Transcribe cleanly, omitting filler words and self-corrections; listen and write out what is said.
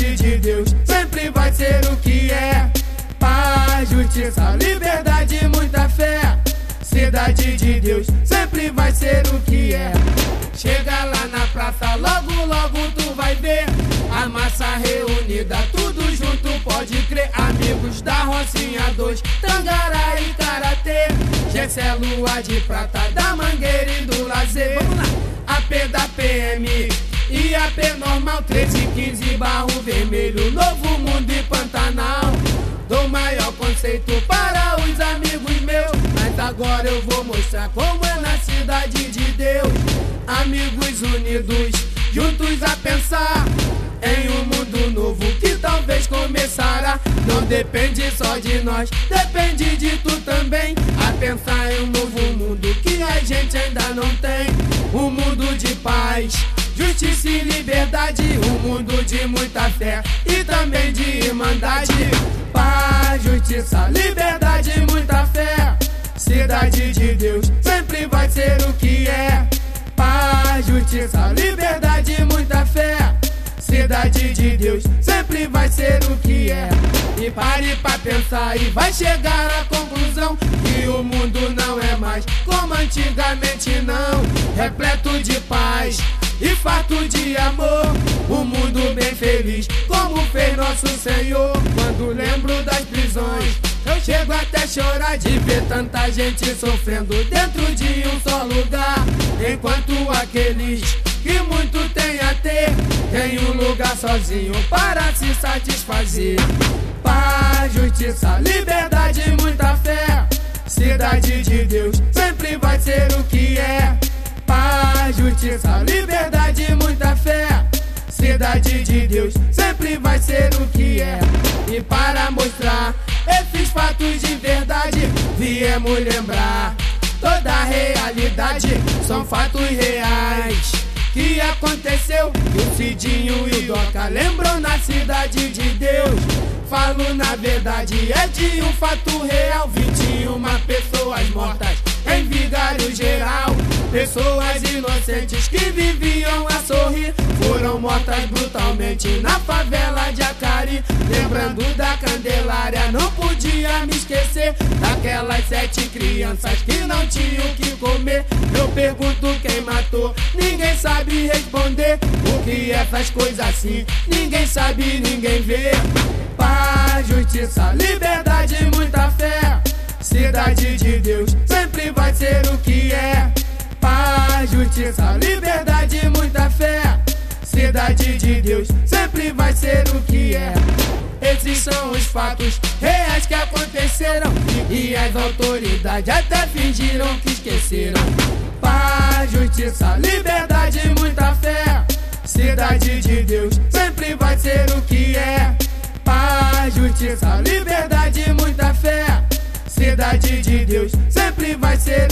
Cidade de Deus sempre vai ser o que é. Paz, justiça, liberdade, muita fé. Cidade de Deus sempre vai ser o que é. Chega lá na praça, logo, logo tu vai ver a massa reunida, tudo junto, pode crer. Amigos da Rocinha 2, Tangará e Karatê, Gessé, Lua de Prata, da Mangueira e do Lazer. Vamos lá! AP da PM e AP normal, 1315, Barro Vermelho, Novo Mundo e Pantanal. Dou maior conceito para os amigos meus, mas agora eu vou mostrar como é na cidade de Deus. Amigos unidos, juntos a pensar em um mundo novo que talvez começará. Não depende só de nós, depende de tu também. A pensar em um novo mundo que a gente ainda não tem. Um mundo de paz, justiça e liberdade, um mundo de muita fé e também de irmandade. Paz, justiça, liberdade, muita fé. Cidade de Deus sempre vai ser o que é. Paz, justiça, liberdade, muita fé. Cidade de Deus sempre vai ser o que é. E pare pra pensar e vai chegar à conclusão que o mundo não é mais como antigamente não. Repleto de paz e farto de amor, um mundo bem feliz como fez nosso Senhor. Quando lembro das prisões, eu chego até chorar de ver tanta gente sofrendo dentro de um só lugar, enquanto aqueles que muito tem a ter tem um lugar sozinho para se satisfazer. Paz, justiça, liberdade, muita fé. Cidade de Deus sempre vai ser o que é. Paz, justiça, liberdade, muita fé. Cidade de Deus sempre vai ser o que é. E para mostrar esses fatos de verdade, viemos lembrar toda a realidade. São fatos reais que aconteceu, e o Cidinho e Doca lembrou na cidade de Deus. Falo na verdade, é de um fato real. 21 pessoas mortas em Vigário Geral. Pessoas inocentes que viviam a sorrir foram mortas brutalmente na favela de Acari. Lembrando da Candelária, não podia me esquecer daquelas 7 crianças que não tinham o que comer. Eu pergunto quem matou, ninguém sabe responder. O que essas coisas assim, ninguém sabe, ninguém vê. Paz, justiça, liberdade, muita fé. Cidade de Deus sempre vai ser o que é. Paz, justiça, liberdade, muita fé. Cidade de Deus sempre vai ser o que é. Esses são os fatos reais que aconteceram e as autoridades até fingiram que esqueceram. Paz, justiça, liberdade, muita fé. Cidade de Deus sempre vai ser o que é. Paz, justiça, liberdade, muita fé. Cidade de Deus sempre vai ser